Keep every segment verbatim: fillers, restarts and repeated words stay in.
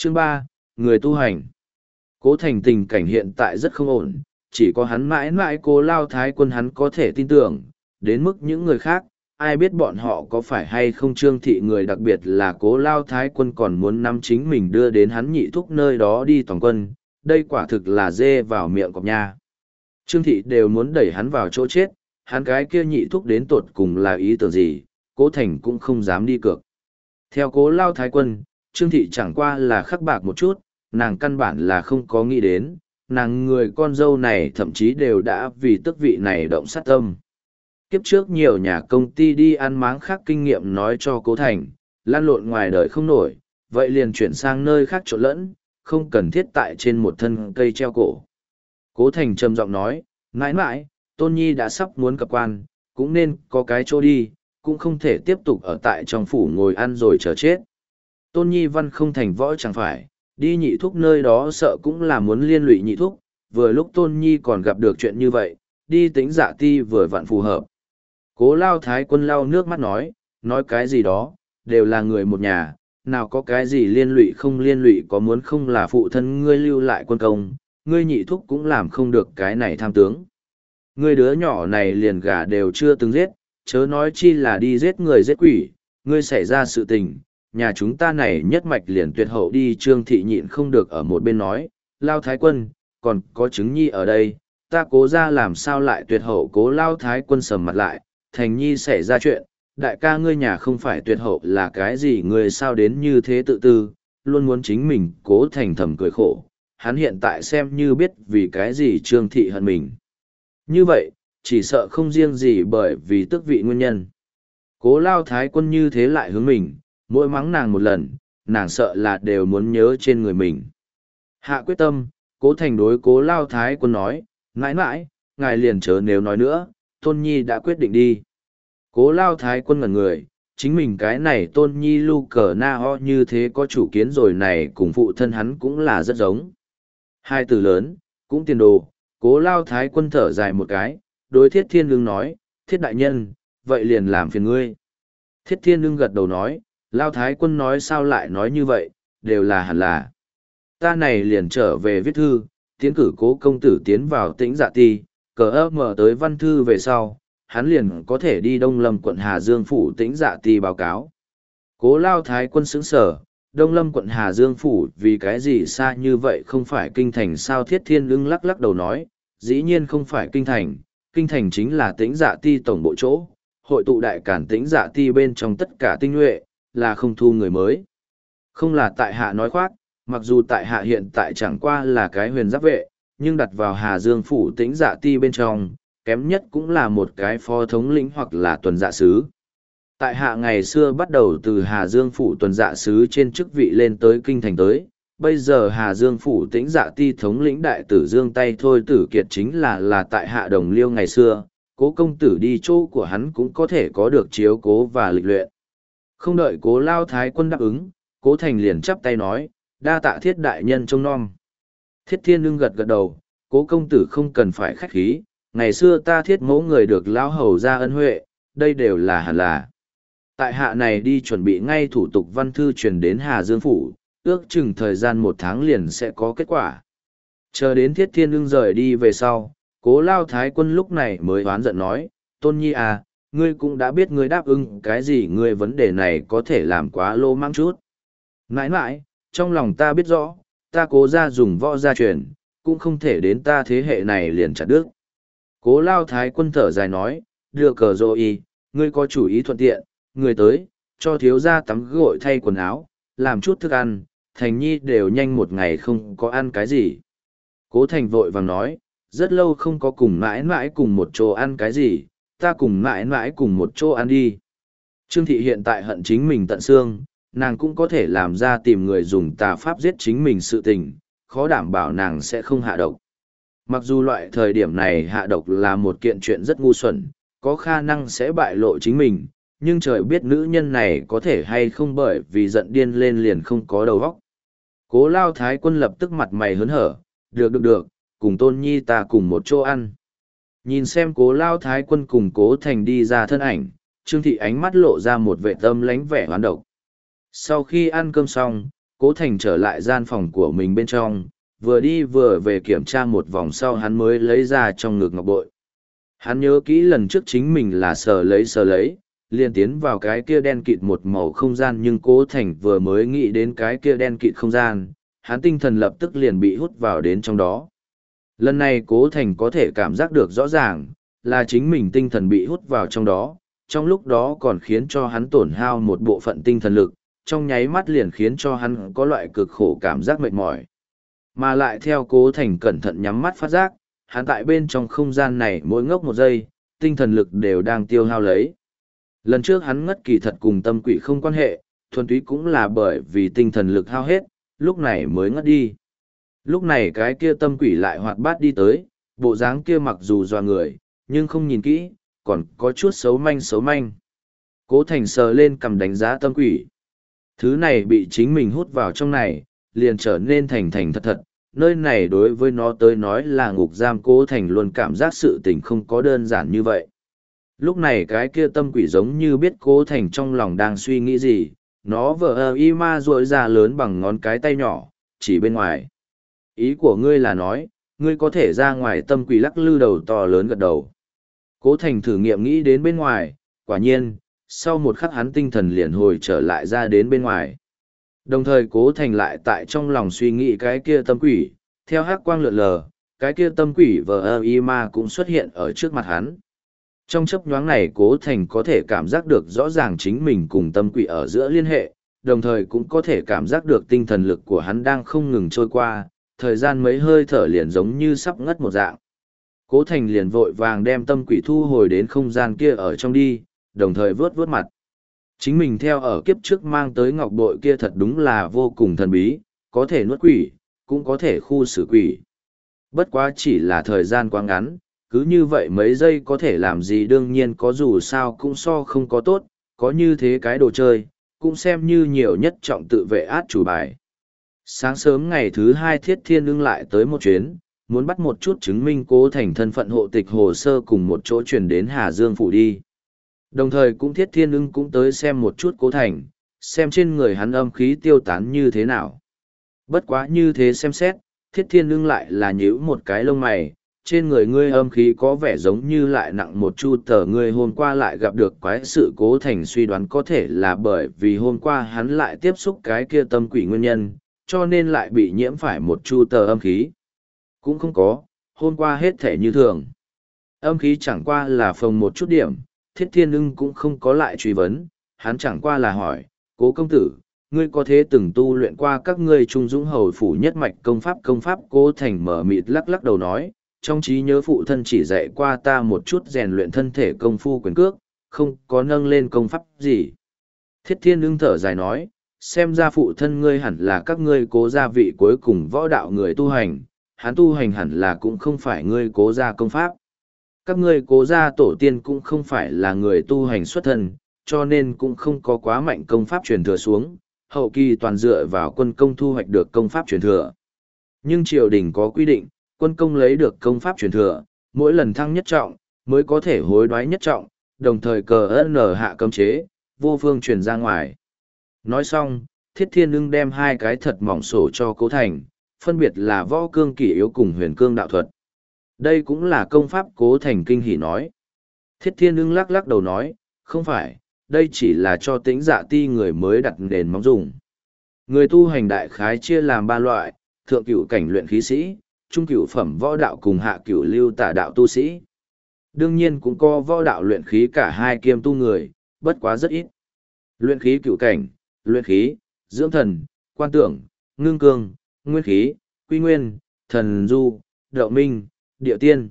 Chương ba, người tu hành. Cố Thành tình cảnh hiện tại rất không ổn, chỉ có hắn mãi mãi Cố Lao Thái Quân hắn có thể tin tưởng, đến mức những người khác, ai biết bọn họ có phải hay không Trương Thị người, đặc biệt là Cố Lao Thái Quân còn muốn nắm chính mình đưa đến hắn nhị thúc nơi đó đi toàn quân, đây quả thực là dê vào miệng cọp nha. Trương Thị đều muốn đẩy hắn vào chỗ chết, hắn cái kia nhị thúc đến tột cùng là ý tưởng gì, Cố Thành cũng không dám đi cược. Theo Cố Lao Thái Quân, Trương Thị chẳng qua là khắc bạc một chút, nàng căn bản là không có nghĩ đến, nàng người con dâu này thậm chí đều đã vì tước vị này động sát tâm. Kiếp trước nhiều nhà công ty đi ăn máng khác kinh nghiệm nói cho Cố Thành, lan lộn ngoài đời không nổi, vậy liền chuyển sang nơi khác trộn lẫn, không cần thiết tại trên một thân cây treo cổ. Cố Thành trầm giọng nói, mãi mãi, Tôn Nhi đã sắp muốn cập quan, cũng nên có cái chỗ đi, cũng không thể tiếp tục ở tại trong phủ ngồi ăn rồi chờ chết. Tôn Nhi văn không thành võ chẳng phải, đi nhị thúc nơi đó sợ cũng là muốn liên lụy nhị thúc, vừa lúc Tôn Nhi còn gặp được chuyện như vậy, đi Tĩnh Dạ Ti vừa vặn phù hợp. Cố Lao Thái Quân lau nước mắt nói, nói cái gì đó, đều là người một nhà, nào có cái gì liên lụy không liên lụy, có muốn không là phụ thân ngươi lưu lại quân công, ngươi nhị thúc cũng làm không được cái này tham tướng. Ngươi đứa nhỏ này liền gà đều chưa từng giết, chớ nói chi là đi giết người giết quỷ, ngươi xảy ra sự tình, nhà chúng ta này nhất mạch liền tuyệt hậu đi. Trương Thị nhịn không được ở một bên nói, Lao Thái Quân, còn có chứng nhi ở đây, ta Cố ra làm sao lại tuyệt hậu. Cố Lao Thái Quân sầm mặt lại, Thành nhi xảy ra chuyện, đại ca ngươi nhà không phải tuyệt hậu là cái gì, ngươi sao đến như thế tự tư, luôn muốn chính mình. Cố Thành thầm cười khổ, hắn hiện tại xem như biết vì cái gì Trương Thị hận mình. Như vậy, chỉ sợ không riêng gì bởi vì tước vị nguyên nhân. Cố Lao Thái Quân như thế lại hướng mình, mỗi mắng nàng một lần, nàng sợ là đều muốn nhớ trên người mình. Hạ quyết tâm, Cố Thành đối Cố Lao Thái Quân nói, mãi mãi, ngài liền chớ nếu nói nữa, Tôn Nhi đã quyết định đi. Cố Lao Thái Quân ngẩn người, chính mình cái này Tôn Nhi lu cờ na ho như thế có chủ kiến rồi này, cùng phụ thân hắn cũng là rất giống. Hai từ lớn, cũng tiền đồ. Cố Lao Thái Quân thở dài một cái, đối Thiết Thiên Lương nói, Thiết đại nhân, vậy liền làm phiền ngươi. Thiết Thiên Lương gật đầu nói, Lao Thái Quân nói sao lại nói như vậy, đều là hẳn là. Ta này liền trở về viết thư, tiến cử Cố công tử tiến vào Tĩnh Dạ Ti, cờ ấp mở tới văn thư về sau, hắn liền có thể đi Đông Lâm quận Hà Dương phủ Tĩnh Dạ Ti báo cáo. Cố Lao Thái Quân sững sở, Đông Lâm quận Hà Dương phủ vì cái gì xa như vậy, không phải kinh thành sao? Thiết Thiên Lương lắc lắc đầu nói, dĩ nhiên không phải kinh thành, kinh thành chính là Tĩnh Dạ Ti tổng bộ chỗ, hội tụ đại cản Tĩnh Dạ Ti bên trong tất cả tinh nhuệ, là không thu người mới. Không là tại hạ nói khoác, mặc dù tại hạ hiện tại chẳng qua là cái huyền giáp vệ, nhưng đặt vào Hà Dương phủ Tĩnh Dạ Ti bên trong, kém nhất cũng là một cái phó thống lĩnh hoặc là tuần dạ sứ. Tại hạ ngày xưa bắt đầu từ Hà Dương phủ tuần dạ sứ trên chức vị lên tới kinh thành tới, bây giờ Hà Dương phủ Tĩnh Dạ Ti thống lĩnh đại tử Dương tay thôi tử kiệt chính là là tại hạ đồng liêu ngày xưa, Cố công tử đi chỗ của hắn cũng có thể có được chiếu cố và lịch luyện. Không đợi Cố Lao Thái Quân đáp ứng, Cố Thành liền chắp tay nói, đa tạ Thiết đại nhân trông nom. Thiết Thiên Lương gật gật đầu, Cố công tử không cần phải khách khí, ngày xưa ta Thiết mẫu người được lão hầu ra ân huệ, đây đều là hẳn là. Tại hạ này đi chuẩn bị ngay thủ tục văn thư truyền đến Hà Dương phủ, ước chừng thời gian một tháng liền sẽ có kết quả. Chờ đến Thiết Thiên Lương rời đi về sau, Cố Lao Thái Quân lúc này mới oán giận nói, Tôn Nhi à, ngươi cũng đã biết ngươi đáp ứng cái gì, ngươi vấn đề này có thể làm quá lô mang chút. Mãi mãi, trong lòng ta biết rõ, ta Cố ra dùng võ gia truyền, cũng không thể đến ta thế hệ này liền chặt đứt. Cố Lao Thái Quân thở dài nói, đưa cờ rô y, ngươi có chủ ý thuận tiện, người tới, cho thiếu gia tắm gội thay quần áo, làm chút thức ăn, Thành Nhi đều nhanh một ngày không có ăn cái gì. Cố Thành vội vàng nói, rất lâu không có cùng mãi mãi cùng một chỗ ăn cái gì, ta cùng mãi mãi cùng một chỗ ăn đi. Trương Thị hiện tại hận chính mình tận xương, nàng cũng có thể làm ra tìm người dùng tà pháp giết chính mình sự tình, khó đảm bảo nàng sẽ không hạ độc. Mặc dù loại thời điểm này hạ độc là một kiện chuyện rất ngu xuẩn, có khả năng sẽ bại lộ chính mình, nhưng trời biết nữ nhân này có thể hay không bởi vì giận điên lên liền không có đầu óc. Cố Lao Thái Quân lập tức mặt mày hớn hở, được được được, cùng Tôn Nhi ta cùng một chỗ ăn. Nhìn xem Cố Lao Thái Quân cùng Cố Thành đi ra thân ảnh, Trương Thị ánh mắt lộ ra một vẻ tâm lánh vẻ hoán độc. Sau khi ăn cơm xong, Cố Thành trở lại gian phòng của mình bên trong, vừa đi vừa về kiểm tra một vòng sau hắn mới lấy ra trong ngực ngọc bội. Hắn nhớ kỹ lần trước chính mình là sờ lấy sờ lấy, liền tiến vào cái kia đen kịt một màu không gian, nhưng Cố Thành vừa mới nghĩ đến cái kia đen kịt không gian, hắn tinh thần lập tức liền bị hút vào đến trong đó. Lần này Cố Thành có thể cảm giác được rõ ràng, là chính mình tinh thần bị hút vào trong đó, trong lúc đó còn khiến cho hắn tổn hao một bộ phận tinh thần lực, trong nháy mắt liền khiến cho hắn có loại cực khổ cảm giác mệt mỏi. Mà lại theo Cố Thành cẩn thận nhắm mắt phát giác, hắn tại bên trong không gian này mỗi ngốc một giây, tinh thần lực đều đang tiêu hao lấy. Lần trước hắn ngất kỳ thật cùng tâm quỷ không quan hệ, thuần túy cũng là bởi vì tinh thần lực hao hết, lúc này mới ngất đi. Lúc này cái kia tâm quỷ lại hoạt bát đi tới, bộ dáng kia mặc dù doa người, nhưng không nhìn kỹ, còn có chút xấu manh xấu manh. Cố Thành sờ lên cầm đánh giá tâm quỷ. Thứ này bị chính mình hút vào trong này, liền trở nên thành thành thật thật, nơi này đối với nó tới nói là ngục giam. Cố Thành luôn cảm giác sự tình không có đơn giản như vậy. Lúc này cái kia tâm quỷ giống như biết Cố Thành trong lòng đang suy nghĩ gì, nó vờ ơ y ma rội ra lớn bằng ngón cái tay nhỏ, chỉ bên ngoài. Ý của ngươi là nói, ngươi có thể ra ngoài. Tâm quỷ lắc lư đầu to lớn gật đầu. Cố Thành thử nghiệm nghĩ đến bên ngoài, quả nhiên, sau một khắc hắn tinh thần liền hồi trở lại ra đến bên ngoài. Đồng thời Cố Thành lại tại trong lòng suy nghĩ cái kia tâm quỷ, theo hắc quang lượn lờ, cái kia tâm quỷ vờ ơ y ma cũng xuất hiện ở trước mặt hắn. Trong chớp nhoáng này Cố Thành có thể cảm giác được rõ ràng chính mình cùng tâm quỷ ở giữa liên hệ, đồng thời cũng có thể cảm giác được tinh thần lực của hắn đang không ngừng trôi qua, thời gian mấy hơi thở liền giống như sắp ngất một dạng. Cố Thành liền vội vàng đem tâm quỷ thu hồi đến không gian kia ở trong đi, đồng thời vớt vớt mặt. Chính mình theo ở kiếp trước mang tới ngọc bội kia thật đúng là vô cùng thần bí, có thể nuốt quỷ, cũng có thể khu xử quỷ. Bất quá chỉ là thời gian quá ngắn, cứ như vậy mấy giây có thể làm gì, đương nhiên có dù sao cũng so không có tốt, có như thế cái đồ chơi, cũng xem như nhiều nhất trọng tự vệ át chủ bài. Sáng sớm ngày thứ hai Thiết Thiên Ưng lại tới một chuyến, muốn bắt một chút chứng minh Cố Thành thân phận hộ tịch hồ sơ cùng một chỗ chuyển đến Hà Dương Phủ đi. Đồng thời cũng Thiết Thiên Ưng cũng tới xem một chút Cố Thành, xem trên người hắn âm khí tiêu tán như thế nào. Bất quá như thế xem xét, Thiết Thiên Ưng lại là nhíu một cái lông mày, trên người ngươi âm khí có vẻ giống như lại nặng một chu tờ. Ngươi hôm qua lại gặp được quái sự. Cố Thành suy đoán có thể là bởi vì hôm qua hắn lại tiếp xúc cái kia tâm quỷ nguyên nhân, cho nên lại bị nhiễm phải một chu tờ âm khí. Cũng không có, hôm qua hết thể như thường. Âm khí chẳng qua là phồng một chút điểm, Thiết Thiên Ưng cũng không có lại truy vấn, hắn chẳng qua là hỏi, Cố công tử, ngươi có thế từng tu luyện qua các ngươi Trung Dũng Hầu Phủ nhất mạch công pháp? Công pháp? Cố Thành mở mịt lắc lắc đầu nói, trong trí nhớ phụ thân chỉ dạy qua ta một chút rèn luyện thân thể công phu quyền cước, không có nâng lên công pháp gì. Thiết Thiên Ưng thở dài nói, xem ra phụ thân ngươi hẳn là các ngươi Cố gia vị cuối cùng võ đạo người tu hành, hắn tu hành hẳn là cũng không phải ngươi Cố gia công pháp. Các ngươi Cố gia tổ tiên cũng không phải là người tu hành xuất thân, cho nên cũng không có quá mạnh công pháp truyền thừa xuống, hậu kỳ toàn dựa vào quân công thu hoạch được công pháp truyền thừa. Nhưng triều đình có quy định, quân công lấy được công pháp truyền thừa, mỗi lần thăng nhất trọng, mới có thể hối đoái nhất trọng, đồng thời cờ ân hạ cấm chế, vô phương truyền ra ngoài. Nói xong, Thiết Thiên Ưng đem hai cái thật mỏng sổ cho Cố Thành, phân biệt là võ cương kỷ yếu cùng huyền cương đạo thuật. Đây cũng là công pháp. Cố Thành kinh hỉ nói. Thiết Thiên Ưng lắc lắc đầu nói, không phải, đây chỉ là cho Tĩnh Dạ Ti người mới đặt nền móng dùng. Người tu hành đại khái chia làm ba loại, thượng cửu cảnh luyện khí sĩ, trung cửu phẩm võ đạo cùng hạ cửu lưu tả đạo tu sĩ. Đương nhiên cũng có võ đạo luyện khí cả hai kiêm tu người, bất quá rất ít. Luyện khí cửu cảnh, luyện khí, dưỡng thần, quan tưởng, ngưng cương, nguyên khí, quy nguyên, thần du, đậu minh, địa tiên.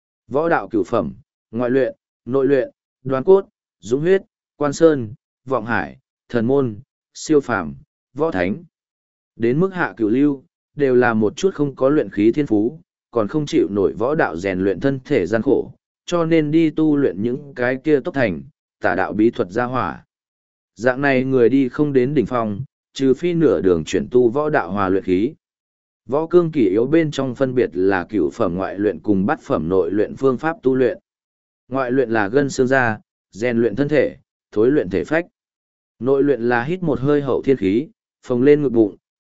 Võ đạo cửu phẩm, ngoại luyện, nội luyện, đoán cốt, dũng huyết, quan sơn, vọng hải, thần môn, siêu phàm, võ thánh. Đến mức hạ cửu lưu, đều là một chút không có luyện khí thiên phú, còn không chịu nổi võ đạo rèn luyện thân thể gian khổ, cho nên đi tu luyện những cái kia tốc thành, tả đạo bí thuật gia hỏa. Dạng này người đi không đến đỉnh phong, trừ phi nửa đường chuyển tu võ đạo hòa luyện khí. Võ cương kỷ yếu bên trong phân biệt là cửu phẩm ngoại luyện cùng bát phẩm nội luyện phương pháp tu luyện. Ngoại luyện là gân xương da, rèn luyện thân thể, thối luyện thể phách. Nội luyện là hít một hơi hậu thiên khí, phồng lên ngực bụng,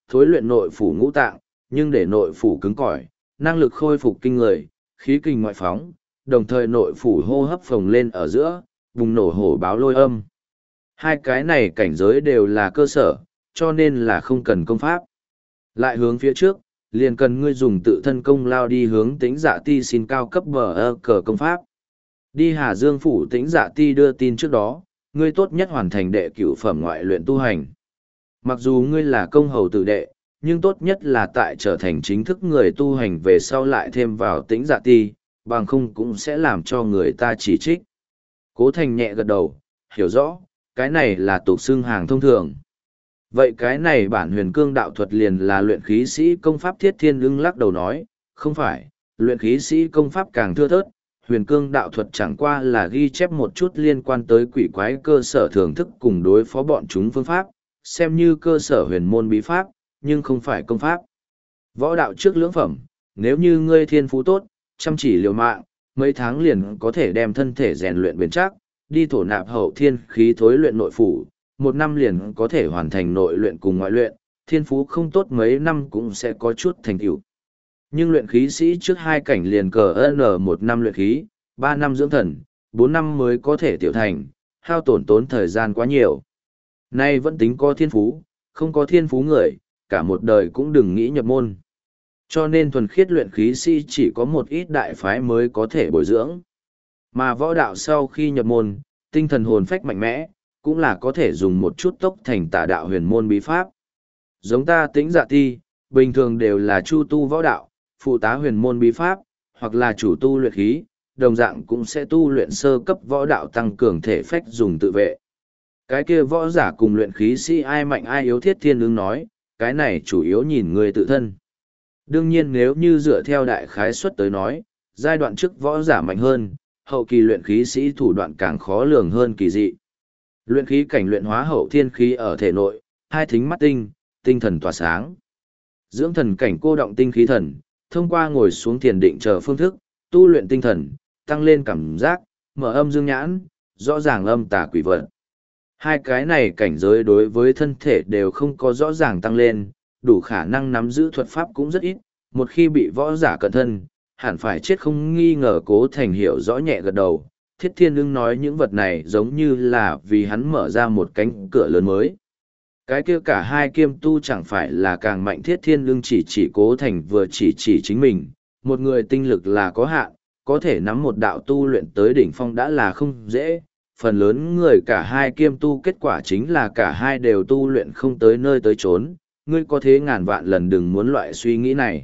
thối luyện nội phủ ngũ tạng, nhưng để nội phủ cứng cỏi, năng lực khôi phục kinh người, khí kinh ngoại phóng, đồng thời nội phủ hô hấp phồng lên ở giữa, bùng nổ hổ báo lôi âm. Hai cái này cảnh giới đều là cơ sở, cho nên là không cần công pháp. Lại hướng phía trước, liền cần ngươi dùng tự thân công lao đi hướng Tĩnh Dạ Ti xin cao cấp bờ ơ cờ công pháp. Đi Hà Dương phủ Tĩnh Dạ Ti đưa tin trước đó, ngươi tốt nhất hoàn thành đệ cửu phẩm ngoại luyện tu hành. Mặc dù ngươi là công hầu tử đệ, nhưng tốt nhất là tại trở thành chính thức người tu hành về sau lại thêm vào Tĩnh Dạ Ti, bằng không cũng sẽ làm cho người ta chỉ trích. Cố Thành nhẹ gật đầu, hiểu rõ, cái này là tục xưng hàng thông thường. Vậy cái này bản huyền cương đạo thuật liền là luyện khí sĩ công pháp. Thiết Thiên Ưng lắc đầu nói, không phải, luyện khí sĩ công pháp càng thưa thớt, huyền cương đạo thuật chẳng qua là ghi chép một chút liên quan tới quỷ quái cơ sở thưởng thức cùng đối phó bọn chúng phương pháp, xem như cơ sở huyền môn bí pháp, nhưng không phải công pháp. Võ đạo trước lưỡng phẩm, nếu như ngươi thiên phú tốt, chăm chỉ liều mạng, mấy tháng liền có thể đem thân thể rèn luyện bền chắc, đi thổ nạp hậu thiên khí thối luyện nội phủ, một năm liền có thể hoàn thành nội luyện cùng ngoại luyện, thiên phú không tốt mấy năm cũng sẽ có chút thành tựu. Nhưng luyện khí sĩ trước hai cảnh liền cờ n một năm luyện khí, ba năm dưỡng thần, bốn năm mới có thể tiểu thành, hao tổn tốn thời gian quá nhiều. Nay vẫn tính có thiên phú, không có thiên phú người, cả một đời cũng đừng nghĩ nhập môn. Cho nên thuần khiết luyện khí sĩ chỉ có một ít đại phái mới có thể bồi dưỡng. Mà võ đạo sau khi nhập môn, tinh thần hồn phách mạnh mẽ, cũng là có thể dùng một chút tốc thành tả đạo huyền môn bí pháp. Giống ta Tĩnh Dạ Ti, bình thường đều là chu tu võ đạo, phụ tá huyền môn bí pháp, hoặc là chủ tu luyện khí, đồng dạng cũng sẽ tu luyện sơ cấp võ đạo tăng cường thể phách dùng tự vệ. Cái kia võ giả cùng luyện khí sĩ ai mạnh ai yếu. Thiết Thiên Ưng nói, cái này chủ yếu nhìn người tự thân. Đương nhiên nếu như dựa theo đại khái suất tới nói, giai đoạn trước võ giả mạnh hơn, hậu kỳ luyện khí sĩ thủ đoạn càng khó lường hơn kỳ dị. Luyện khí cảnh luyện hóa hậu thiên khí ở thể nội, hai thính mắt tinh, tinh thần tỏa sáng. Dưỡng thần cảnh cô động tinh khí thần, thông qua ngồi xuống thiền định chờ phương thức, tu luyện tinh thần, tăng lên cảm giác, mở âm dương nhãn, rõ ràng âm tà quỷ vật. Hai cái này cảnh giới đối với thân thể đều không có rõ ràng tăng lên, đủ khả năng nắm giữ thuật pháp cũng rất ít, một khi bị võ giả cận thân, hẳn phải chết không nghi ngờ. Cố Thành hiểu rõ nhẹ gật đầu. Thiết Thiên Ưng nói những vật này giống như là vì hắn mở ra một cánh cửa lớn mới. Cái kia cả hai kiêm tu chẳng phải là càng mạnh. Thiết Thiên Ưng chỉ chỉ Cố Thành vừa chỉ chỉ chính mình, một người tinh lực là có hạn, có thể nắm một đạo tu luyện tới đỉnh phong đã là không dễ. Phần lớn người cả hai kiêm tu kết quả chính là cả hai đều tu luyện không tới nơi tới chốn. Ngươi có thế ngàn vạn lần đừng muốn loại suy nghĩ này.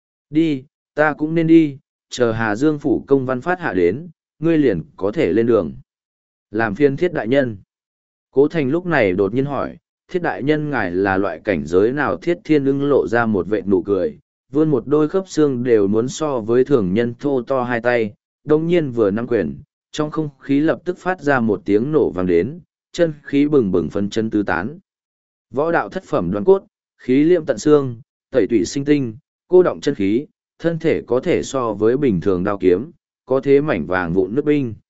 Đi, ta cũng nên đi, chờ Hà Dương phủ công văn phát hạ đến, ngươi liền có thể lên đường. Làm phiên Thiết đại nhân. Cố Thành lúc này đột nhiên hỏi, Thiết đại nhân ngài là loại cảnh giới nào? Thiết Thiên Ưng lộ ra một vệt nụ cười, vươn một đôi khớp xương đều muốn so với thường nhân thô to hai tay, đồng nhiên vừa nắm quyền, trong không khí lập tức phát ra một tiếng nổ vang đến, chân khí bừng bừng phân chân tứ tán. Võ đạo thất phẩm đoán cốt, khí liệm tận xương, tẩy tủy sinh tinh, cô động chân khí, thân thể có thể so với bình thường đao kiếm, có thế mảnh vàng vụn nước binh.